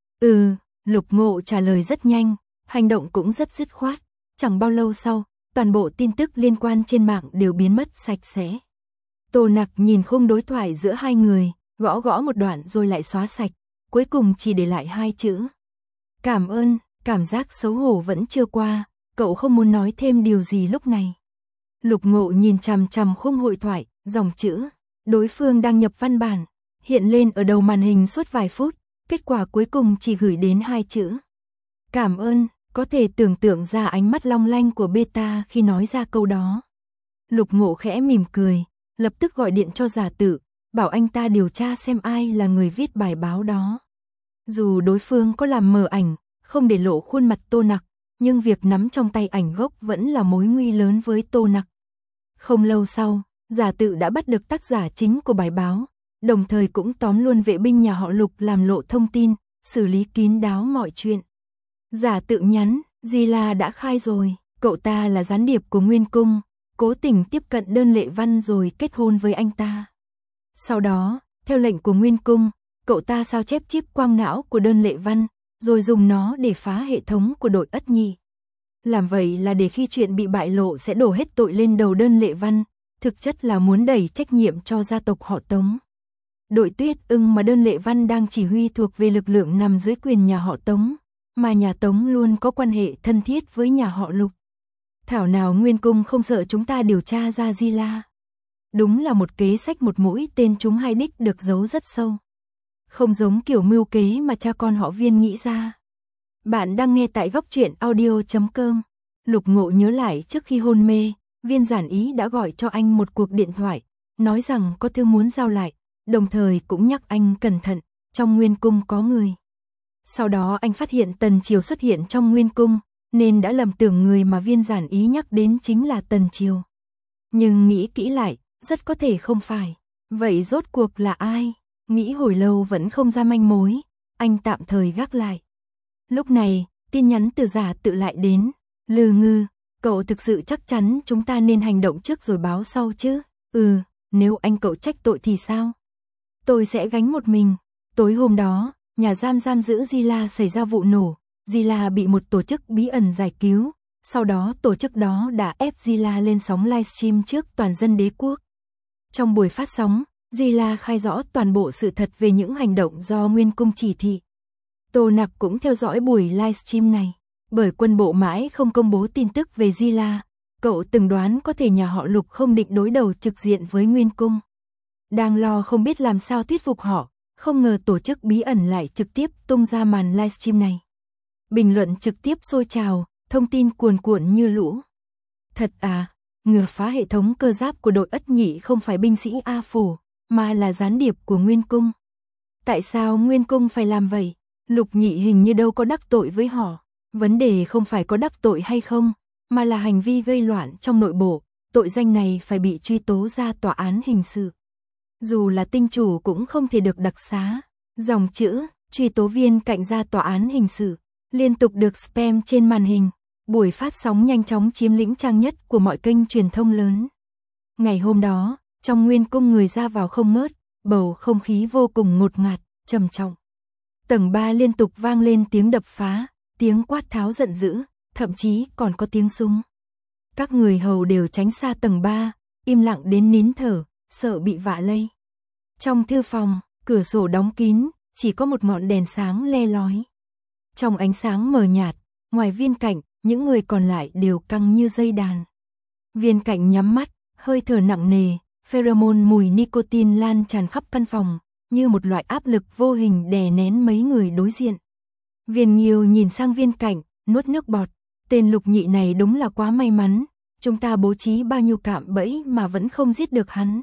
Lục Ngộ trả lời rất nhanh, hành động cũng rất dứt khoát. Chẳng bao lâu sau, toàn bộ tin tức liên quan trên mạng đều biến mất sạch sẽ. Tô Nặc nhìn khung đối thoại giữa hai người, gõ gõ một đoạn rồi lại xóa sạch, cuối cùng chỉ để lại 2 chữ. Cảm ơn, cảm giác xấu hổ vẫn chưa qua, cậu không muốn nói thêm điều gì lúc này. Lục Ngộ nhìn chằm chằm khung hội thoại, dòng chữ, đối phương đang nhập văn bản, hiện lên ở đầu màn hình suốt vài phút, kết quả cuối cùng chỉ gửi đến 2 chữ. Cảm ơn, có thể tưởng tượng ra ánh mắt long lanh của beta khi nói ra câu đó. Lục Ngộ khẽ mỉm cười, lập tức gọi điện cho Giả Tự, bảo anh ta điều tra xem ai là người viết bài báo đó. Dù đối phương có làm mờ ảnh, không để lộ khuôn mặt Tô Nặc, nhưng việc nắm trong tay ảnh gốc vẫn là mối nguy lớn với Tô Nặc. Không lâu sau, Giả Tự đã bắt được tác giả chính của bài báo, đồng thời cũng tóm luôn vệ binh nhà họ Lục làm lộ thông tin, xử lý kín đáo mọi chuyện. Giả Tự nhắn, Gila đã khai rồi, cậu ta là gián điệp của Nguyên Cung, cố tình tiếp cận Đơn Lệ Văn rồi kết hôn với anh ta. Sau đó, theo lệnh của Nguyên Cung, cậu ta sao chép chip quang não của Đơn Lệ Văn, rồi dùng nó để phá hệ thống của đội Ất Nhị. Làm vậy là để khi chuyện bị bại lộ sẽ đổ hết tội lên đầu Đơn Lệ Văn, thực chất là muốn đẩy trách nhiệm cho gia tộc họ Tống. Đội Tuyết Ưng mà Đơn Lệ Văn đang chỉ huy thuộc về lực lượng nằm dưới quyền nhà họ Tống, mà nhà Tống luôn có quan hệ thân thiết với nhà họ Lục. Thảo nào Nguyên Cung không sợ chúng ta điều tra ra Gila. Đúng là một kế sách một mũi tên trúng hai đích được giấu rất sâu. Không giống kiểu mưu kế mà cha con họ Viên nghĩ ra. Bạn đang nghe tại góc truyện audio.com. Lục Ngộ nhớ lại trước khi hôn mê, Viên Giản Ý đã gọi cho anh một cuộc điện thoại, nói rằng có thư muốn giao lại, đồng thời cũng nhắc anh cẩn thận, trong Nguyên Cung có người. Sau đó anh phát hiện Tần Triều xuất hiện trong Nguyên Cung, nên đã lầm tưởng người mà Viên Giản Ý nhắc đến chính là Tần Triều. Nhưng nghĩ kỹ lại, rất có thể không phải. Vậy rốt cuộc là ai? Nghĩ hồi lâu vẫn không ra manh mối, anh tạm thời gác lại. Lúc này, tin nhắn từ Giả Tự lại đến. Lư Ngư, cậu thực sự chắc chắn chúng ta nên hành động trước rồi báo sau chứ? Nếu anh cậu trách tội thì sao? Tôi sẽ gánh một mình. Tối hôm đó, nhà giam giữ Gila xảy ra vụ nổ. Gila bị một tổ chức bí ẩn giải cứu. Sau đó tổ chức đó đã ép Gila lên sóng livestream trước toàn dân đế quốc. Trong buổi phát sóng, Gila khai rõ toàn bộ sự thật về những hành động do Nguyên Cung chỉ thị. Tô Nặc cũng theo dõi buổi livestream này. Bởi quân bộ mãi không công bố tin tức về Gila, cậu từng đoán có thể nhà họ Lục không định đối đầu trực diện với Nguyên Cung. Đang lo không biết làm sao thuyết phục họ, không ngờ tổ chức bí ẩn lại trực tiếp tung ra màn livestream này. Bình luận trực tiếp sôi trào, thông tin cuồn cuộn như lũ. Thật à, ngừa phá hệ thống cơ giáp của đội Ất Nhị không phải binh sĩ A Phủ, mà là gián điệp của Nguyên Cung. Tại sao Nguyên Cung phải làm vậy? Lục Nhị hình như đâu có đắc tội với họ. Vấn đề không phải có đắc tội hay không, mà là hành vi gây loạn trong nội bộ, tội danh này phải bị truy tố ra tòa án hình sự. Dù là tinh chủ cũng không thể được đặc xá. Dòng chữ, truy tố Viên Cạnh ra tòa án hình sự, liên tục được spam trên màn hình. Buổi phát sóng nhanh chóng chiếm lĩnh trang nhất của mọi kênh truyền thông lớn. Ngày hôm đó, trong Nguyên Cung người ra vào không ngớt, bầu không khí vô cùng ngột ngạt, trầm trọng. Tầng 3 liên tục vang lên tiếng đập phá, tiếng quát tháo giận dữ, thậm chí còn có tiếng súng. Các người hầu đều tránh xa tầng 3, im lặng đến nín thở, sợ bị vạ lây. Trong thư phòng, cửa sổ đóng kín, chỉ có một ngọn đèn sáng le lói. Trong ánh sáng mờ nhạt, ngoài Viên Cạnh, những người còn lại đều căng như dây đàn. Viên Cạnh nhắm mắt, hơi thở nặng nề, pheromone mùi nicotine lan tràn khắp căn phòng, như một loại áp lực vô hình đè nén mấy người đối diện. Viên Nghiêu nhìn sang Viên Cạnh, nuốt nước bọt. Tên Lục Nhị này đúng là quá may mắn, chúng ta bố trí bao nhiêu cạm bẫy mà vẫn không giết được hắn.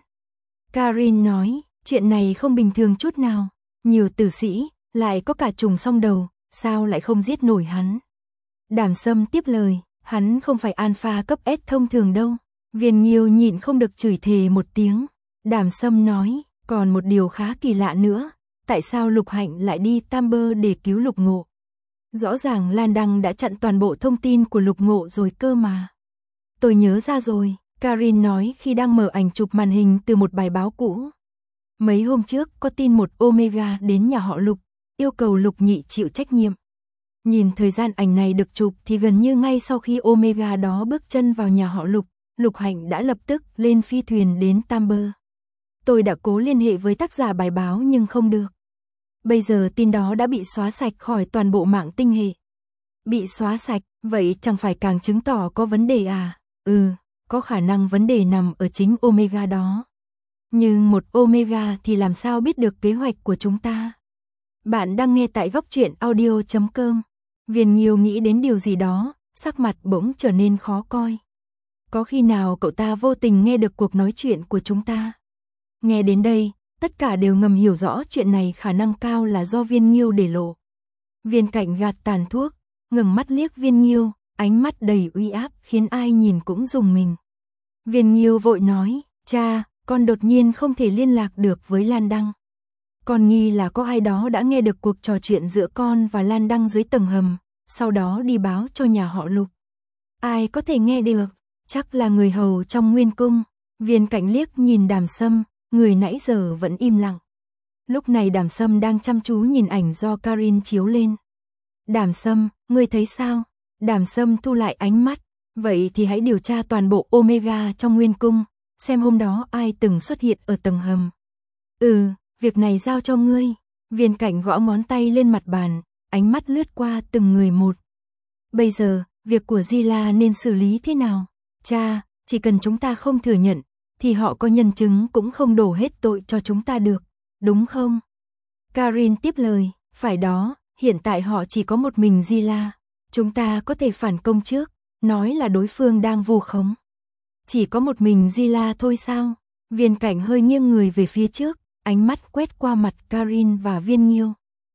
Karin nói, chuyện này không bình thường chút nào, nhiều tử sĩ, lại có cả trùng song đầu, sao lại không giết nổi hắn. Đàm Sâm tiếp lời, hắn không phải alpha cấp S thông thường đâu. Viên Nghiêu nhịn không được chửi thề một tiếng. Đàm Sâm nói, còn một điều khá kỳ lạ nữa, tại sao Lục Hạnh lại đi Tam Bơ để cứu Lục Ngộ? Rõ ràng Lan Đăng đã chặn toàn bộ thông tin của Lục Ngộ rồi cơ mà. Tôi nhớ ra rồi, Karin nói khi đang mở ảnh chụp màn hình từ một bài báo cũ. Mấy hôm trước có tin một Omega đến nhà họ Lục, yêu cầu Lục Nhị chịu trách nhiệm. Nhìn thời gian ảnh này được chụp thì gần như ngay sau khi Omega đó bước chân vào nhà họ Lục, Lục Hạnh đã lập tức lên phi thuyền đến Tam Bơ. Tôi đã cố liên hệ với tác giả bài báo nhưng không được. Bây giờ tin đó đã bị xóa sạch khỏi toàn bộ mạng tinh hệ. Bị xóa sạch, vậy chẳng phải càng chứng tỏ có vấn đề à? Có khả năng vấn đề nằm ở chính Omega đó. Nhưng một Omega thì làm sao biết được kế hoạch của chúng ta? Bạn đang nghe tại góc truyện audio.com. Viên Nghiêu nghĩ đến điều gì đó, sắc mặt bỗng trở nên khó coi. Có khi nào cậu ta vô tình nghe được cuộc nói chuyện của chúng ta? Nghe đến đây, tất cả đều ngầm hiểu rõ chuyện này khả năng cao là do Viên Nghiêu để lộ. Viên Cạnh gạt tàn thuốc, ngẩng mắt liếc Viên Nghiêu, ánh mắt đầy uy áp khiến ai nhìn cũng rùng mình. Viên Nghiêu vội nói, Cha, con đột nhiên không thể liên lạc được với Lan Đăng. Con nghi là có ai đó đã nghe được cuộc trò chuyện giữa con và Lan Đăng dưới tầng hầm, sau đó đi báo cho nhà họ Lục. Ai có thể nghe được? Chắc là người hầu trong Nguyên Cung. Viên Cảnh liếc nhìn Đàm Sâm, người nãy giờ vẫn im lặng. Lúc này Đàm Sâm đang chăm chú nhìn ảnh do Karin chiếu lên. Đàm Sâm, ngươi thấy sao? Đàm Sâm thu lại ánh mắt. Vậy thì hãy điều tra toàn bộ Omega trong Nguyên Cung, xem hôm đó ai từng xuất hiện ở tầng hầm. Việc này giao cho ngươi. Viên Cảnh gõ ngón tay lên mặt bàn, ánh mắt lướt qua từng người một. Bây giờ, việc của Zila nên xử lý thế nào? Cha, chỉ cần chúng ta không thừa nhận, thì họ có nhân chứng cũng không đổ hết tội cho chúng ta được, đúng không? Karin tiếp lời, phải đó, hiện tại họ chỉ có một mình Zila. Chúng ta có thể phản công trước, nói là đối phương đang vu khống. Chỉ có một mình Zila thôi sao? Viên Cảnh hơi nghiêng người về phía trước, ánh mắt quét qua mặt Karin và Viên Nghiêu.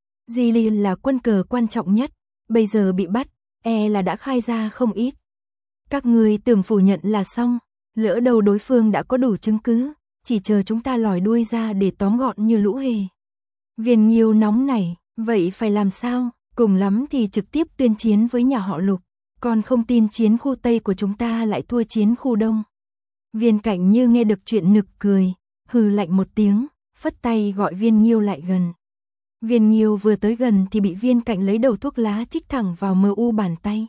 Zila là quân cờ quan trọng nhất, bây giờ bị bắt, là đã khai ra không ít. Các người tưởng phủ nhận là xong, lỡ đâu đối phương đã có đủ chứng cứ, chỉ chờ chúng ta lòi đuôi ra để tóm gọn như lũ hề. Viên Nghiêu nóng nảy, vậy phải làm sao? Cùng lắm thì trực tiếp tuyên chiến với nhà họ Lục, còn không tin chiến khu Tây của chúng ta lại thua chiến khu Đông. Viên Cảnh như nghe được chuyện nực cười, hừ lạnh một tiếng, phất tay gọi Viên Nghiêu lại gần. Viên Nghiêu vừa tới gần thì bị Viên Cảnh lấy đầu thuốc lá chích thẳng vào MU bàn tay.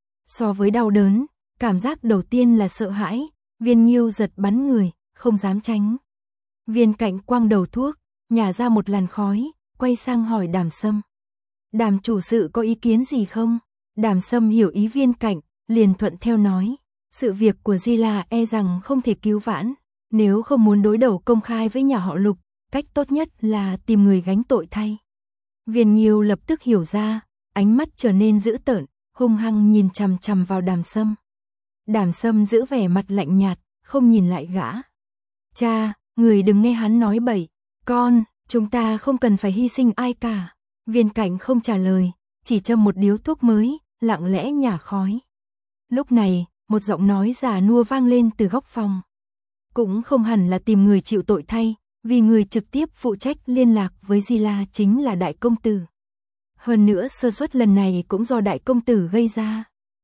So với đau đớn, cảm giác đầu tiên là sợ hãi, Viên Nghiêu giật bắn người, không dám tránh. Viên Cảnh quăng đầu thuốc, nhả ra một làn khói, quay sang hỏi Đàm Sâm. Đàm chủ sự có ý kiến gì không? Đàm Sâm hiểu ý Viên Cảnh, liền thuận theo nói. Sự việc của Zila rằng không thể cứu vãn, nếu không muốn đối đầu công khai với nhà họ Lục, cách tốt nhất là tìm người gánh tội thay. Viên Nghiêu lập tức hiểu ra, ánh mắt trở nên dữ tợn, hung hăng nhìn chằm chằm vào Đàm Sâm. Đàm Sâm giữ vẻ mặt lạnh nhạt, không nhìn lại gã. Cha, người đừng nghe hắn nói bậy. Con, chúng ta không cần phải hy sinh ai cả. Viên Cảnh không trả lời, chỉ châm một điếu thuốc mới, lặng lẽ nhả khói. Lúc này, một giọng nói già nua vang lên từ góc phòng. Cũng không hẳn là tìm người chịu tội thay, vì người trực tiếp phụ trách liên lạc với Zila chính là Đại Công Tử. Hơn nữa sơ suất lần này cũng do Đại Công Tử gây ra.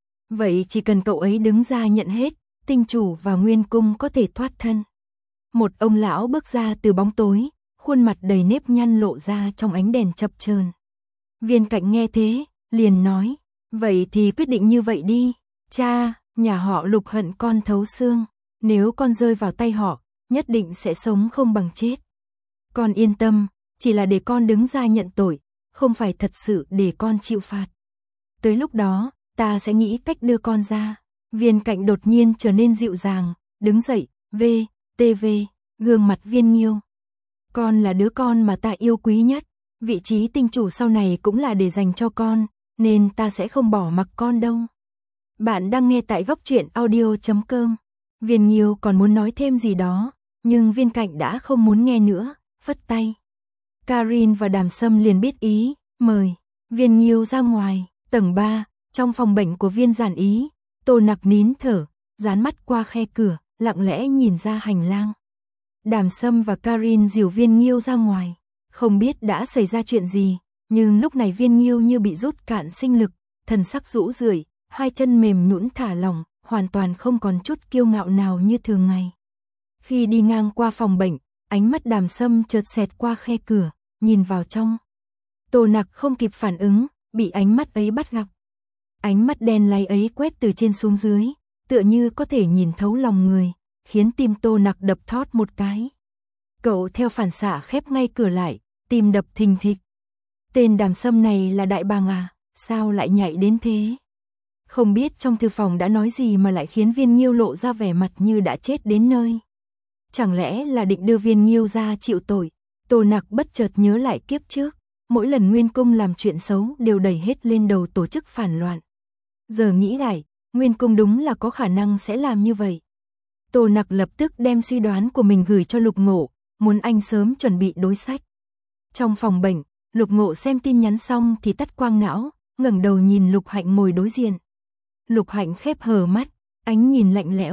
Vậy chỉ cần cậu ấy đứng ra nhận hết, Tinh Chủ và Nguyên Cung có thể thoát thân. Một ông lão bước ra từ bóng tối, khuôn mặt đầy nếp nhăn lộ ra trong ánh đèn chập chờn. Viên Cảnh nghe thế, liền nói, vậy thì quyết định như vậy đi. Cha, nhà họ Lục hận con thấu xương, nếu con rơi vào tay họ, nhất định sẽ sống không bằng chết. Con yên tâm, chỉ là để con đứng ra nhận tội, không phải thật sự để con chịu phạt. Tới lúc đó, ta sẽ nghĩ cách đưa con ra. Viên Cảnh đột nhiên trở nên dịu dàng, đứng dậy, gương mặt Viên Nghiêu. Con là đứa con mà ta yêu quý nhất, vị trí tinh chủ sau này cũng là để dành cho con, nên ta sẽ không bỏ mặc con đâu. Bạn đang nghe tại góc truyện audio.com. Viên Nghiêu còn muốn nói thêm gì đó, nhưng Viên Cảnh đã không muốn nghe nữa, phất tay. Karin và Đàm Sâm liền biết ý, mời Viên Nghiêu ra ngoài. Tầng 3, trong phòng bệnh của Viên Giản Ý, Tô Nặc nín thở, dán mắt qua khe cửa, lặng lẽ nhìn ra hành lang. Đàm Sâm và Karin dìu Viên Nghiêu ra ngoài, không biết đã xảy ra chuyện gì, nhưng lúc này Viên Nghiêu như bị rút cạn sinh lực, thần sắc rũ rượi, hai chân mềm nhũn thả lỏng, hoàn toàn không còn chút kiêu ngạo nào như thường ngày. Khi đi ngang qua phòng bệnh, ánh mắt Đàm Sâm chợt xẹt qua khe cửa, nhìn vào trong. Tô Nặc không kịp phản ứng, bị ánh mắt ấy bắt gặp. Ánh mắt đen láy ấy quét từ trên xuống dưới, tựa như có thể nhìn thấu lòng người, khiến tim Tô Nặc đập thót một cái. Cậu theo phản xạ khép ngay cửa lại, tim đập thình thịch. Tên Đàm Sâm này là đại bàng à, sao lại nhạy đến thế? Không biết trong thư phòng đã nói gì mà lại khiến Viên Nghiêu lộ ra vẻ mặt như đã chết đến nơi. Chẳng lẽ là định đưa Viên Nghiêu ra chịu tội? Tô Nặc bất chợt nhớ lại kiếp trước, mỗi lần Nguyên Cung làm chuyện xấu đều đẩy hết lên đầu tổ chức phản loạn. Giờ nghĩ lại, Nguyên Cung đúng là có khả năng sẽ làm như vậy. Tô Nặc lập tức đem suy đoán của mình gửi cho Lục Ngộ, muốn anh sớm chuẩn bị đối sách. Trong phòng bệnh, Lục Ngộ xem tin nhắn xong thì tắt quang não, ngẩng đầu nhìn Lục Hạnh ngồi đối diện. Lục Hạnh khép hờ mắt, ánh nhìn lạnh lẽo,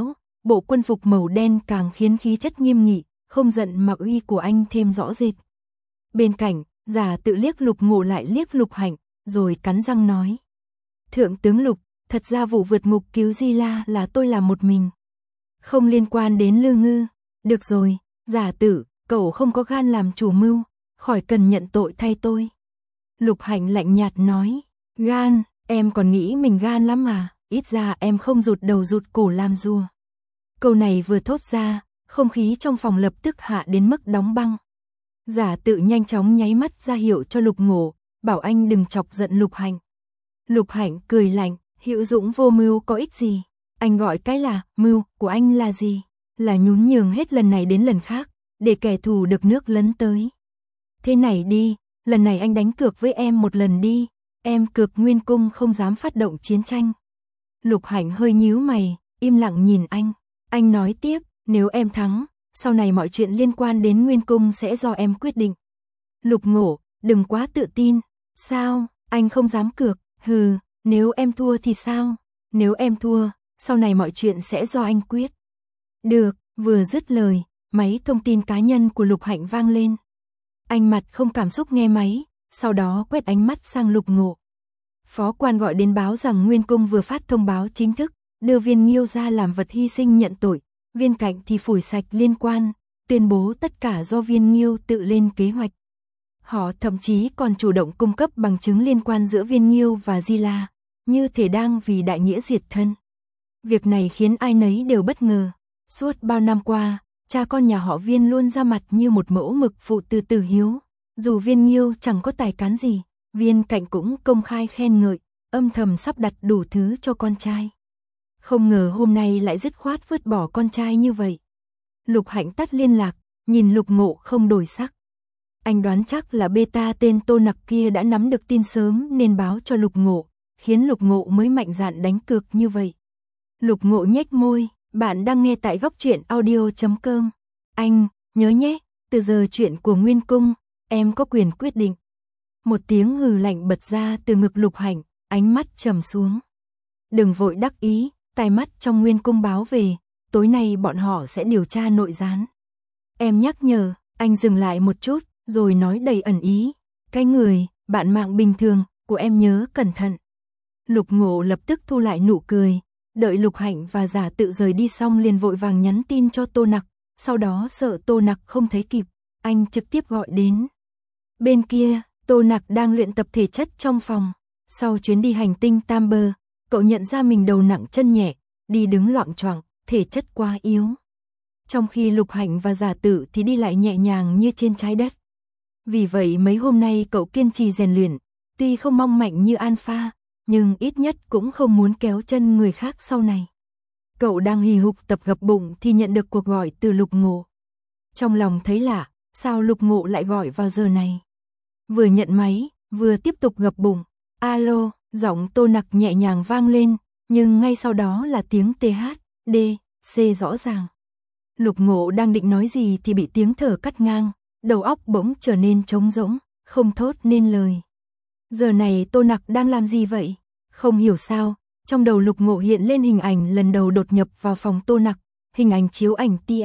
bộ quân phục màu đen càng khiến khí chất nghiêm nghị, không giận mà uy của anh thêm rõ rệt. Bên cạnh, Giả Tự liếc Lục Ngộ lại liếc Lục Hạnh, rồi cắn răng nói. Thượng tướng Lục, thật ra vụ vượt ngục cứu Di La là tôi làm một mình. Không liên quan đến Lư Ngư. Được rồi, Giả Tự, cậu không có gan làm chủ mưu, khỏi cần nhận tội thay tôi. Lục Hạnh lạnh nhạt nói. Gan, em còn nghĩ mình gan lắm à, ít ra em không rụt đầu rụt cổ làm rùa. Câu này vừa thốt ra, không khí trong phòng lập tức hạ đến mức đóng băng. Giả Tự nhanh chóng nháy mắt ra hiệu cho Lục Ngộ, bảo anh đừng chọc giận Lục Hạnh. Lục Hạnh cười lạnh, hữu dũng vô mưu có ích gì? Anh gọi cái là mưu của anh là gì? Là nhún nhường hết lần này đến lần khác, để kẻ thù được nước lấn tới. Thế này đi, lần này anh đánh cược với em một lần đi, em cược Nguyên Cung không dám phát động chiến tranh. Lục Hạnh hơi nhíu mày, im lặng nhìn anh. Anh nói tiếp, nếu em thắng, sau này mọi chuyện liên quan đến Nguyên Cung sẽ do em quyết định. Lục Ngộ, đừng quá tự tin. Sao, anh không dám cược? Hừ, nếu em thua thì sao? Nếu em thua, sau này mọi chuyện sẽ do anh quyết. Được, vừa dứt lời, máy thông tin cá nhân của Lục Hạnh vang lên. Anh mặt không cảm xúc nghe máy, sau đó quét ánh mắt sang Lục Ngộ. Phó quan gọi đến báo rằng Nguyên Cung vừa phát thông báo chính thức, đưa Viên Nghiêu ra làm vật hy sinh nhận tội, Viên Cạnh thì phủi sạch liên quan, tuyên bố tất cả do Viên Nghiêu tự lên kế hoạch. Họ thậm chí còn chủ động cung cấp bằng chứng liên quan giữa Viên Nghiêu và Di La, như thể đang vì đại nghĩa diệt thân. Việc này khiến ai nấy đều bất ngờ. Suốt bao năm qua, cha con nhà họ Viên luôn ra mặt như một mẫu mực phụ tử tử hiếu. Dù Viên Nghiêu chẳng có tài cán gì, Viên Cạnh cũng công khai khen ngợi, âm thầm sắp đặt đủ thứ cho con trai. Không ngờ hôm nay lại dứt khoát vứt bỏ con trai như vậy. Lục Hạnh tắt liên lạc, nhìn Lục Ngộ không đổi sắc. Anh đoán chắc là beta tên Tô Nặc kia đã nắm được tin sớm nên báo cho Lục Ngộ, khiến Lục Ngộ mới mạnh dạn đánh cược như vậy. Lục Ngộ nhếch môi, bạn đang nghe tại góc truyện audio.com. Anh, nhớ nhé, từ giờ chuyện của Nguyên Cung, em có quyền quyết định. Một tiếng hừ lạnh bật ra từ ngực Lục Hạnh, ánh mắt trầm xuống. Đừng vội đắc ý, tai mắt trong Nguyên Cung báo về, tối nay bọn họ sẽ điều tra nội gián. Em nhắc nhở, anh dừng lại một chút, rồi nói đầy ẩn ý. Cái người, bạn mạng bình thường, của em nhớ cẩn thận. Lục Ngộ lập tức thu lại nụ cười, đợi Lục Hạnh và Giả Tự rời đi xong liền vội vàng nhắn tin cho Tô Nặc, sau đó sợ Tô Nặc không thấy kịp, anh trực tiếp gọi đến. Bên kia, Tô Nặc đang luyện tập thể chất trong phòng. Sau chuyến đi hành tinh Tam Bơ, cậu nhận ra mình đầu nặng chân nhẹ, đi đứng loạng choạng, thể chất quá yếu. Trong khi Lục Hạnh và Giả Tự thì đi lại nhẹ nhàng như trên trái đất. Vì vậy mấy hôm nay cậu kiên trì rèn luyện, tuy không mong mạnh như Alpha, nhưng ít nhất cũng không muốn kéo chân người khác sau này. Cậu đang hì hục tập gập bụng thì nhận được cuộc gọi từ Lục Ngộ. Trong lòng thấy lạ, sao Lục Ngộ lại gọi vào giờ này? Vừa nhận máy, vừa tiếp tục gập bụng. Alo, giọng Tô Nặc nhẹ nhàng vang lên, nhưng ngay sau đó là tiếng TH, D, C rõ ràng. Lục Ngộ đang định nói gì thì bị tiếng thở cắt ngang, đầu óc bỗng trở nên trống rỗng, không thốt nên lời. Giờ này Tô Nặc đang làm gì vậy? Không hiểu sao, trong đầu Lục Ngộ hiện lên hình ảnh lần đầu đột nhập vào phòng Tô Nặc, hình ảnh chiếu ảnh Tia,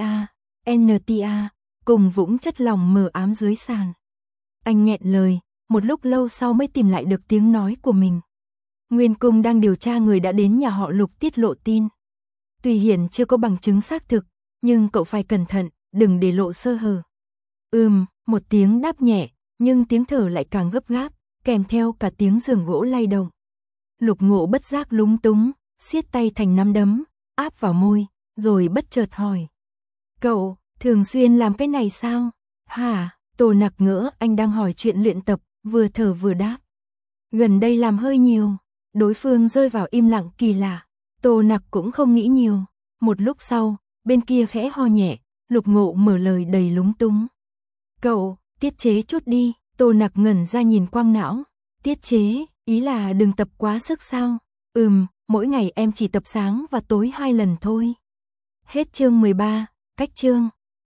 NTA, cùng vũng chất lỏng mờ ám dưới sàn. Anh nghẹn lời, một lúc lâu sau mới tìm lại được tiếng nói của mình. Nguyên Cung đang điều tra người đã đến nhà họ Lục tiết lộ tin. Tuy hiện chưa có bằng chứng xác thực, nhưng cậu phải cẩn thận, đừng để lộ sơ hở. Một tiếng đáp nhẹ, nhưng tiếng thở lại càng gấp gáp, kèm theo cả tiếng giường gỗ lay động. Lục Ngộ bất giác lúng túng, siết tay thành nắm đấm, áp vào môi, rồi bất chợt hỏi. Cậu, thường xuyên làm cái này sao? Hả? Tô Nặc ngỡ anh đang hỏi chuyện luyện tập, vừa thở vừa đáp. Gần đây làm hơi nhiều. Đối phương rơi vào im lặng kỳ lạ. Tô Nặc cũng không nghĩ nhiều. Một lúc sau, bên kia khẽ ho nhẹ, Lục Ngộ mở lời đầy lúng túng. Cậu, tiết chế chút đi. Tô Nặc ngẩn ra nhìn quang não. Tiết chế, ý là đừng tập quá sức sao? Mỗi ngày em chỉ tập sáng và tối 2 lần thôi. Hết chương 13, cách chương.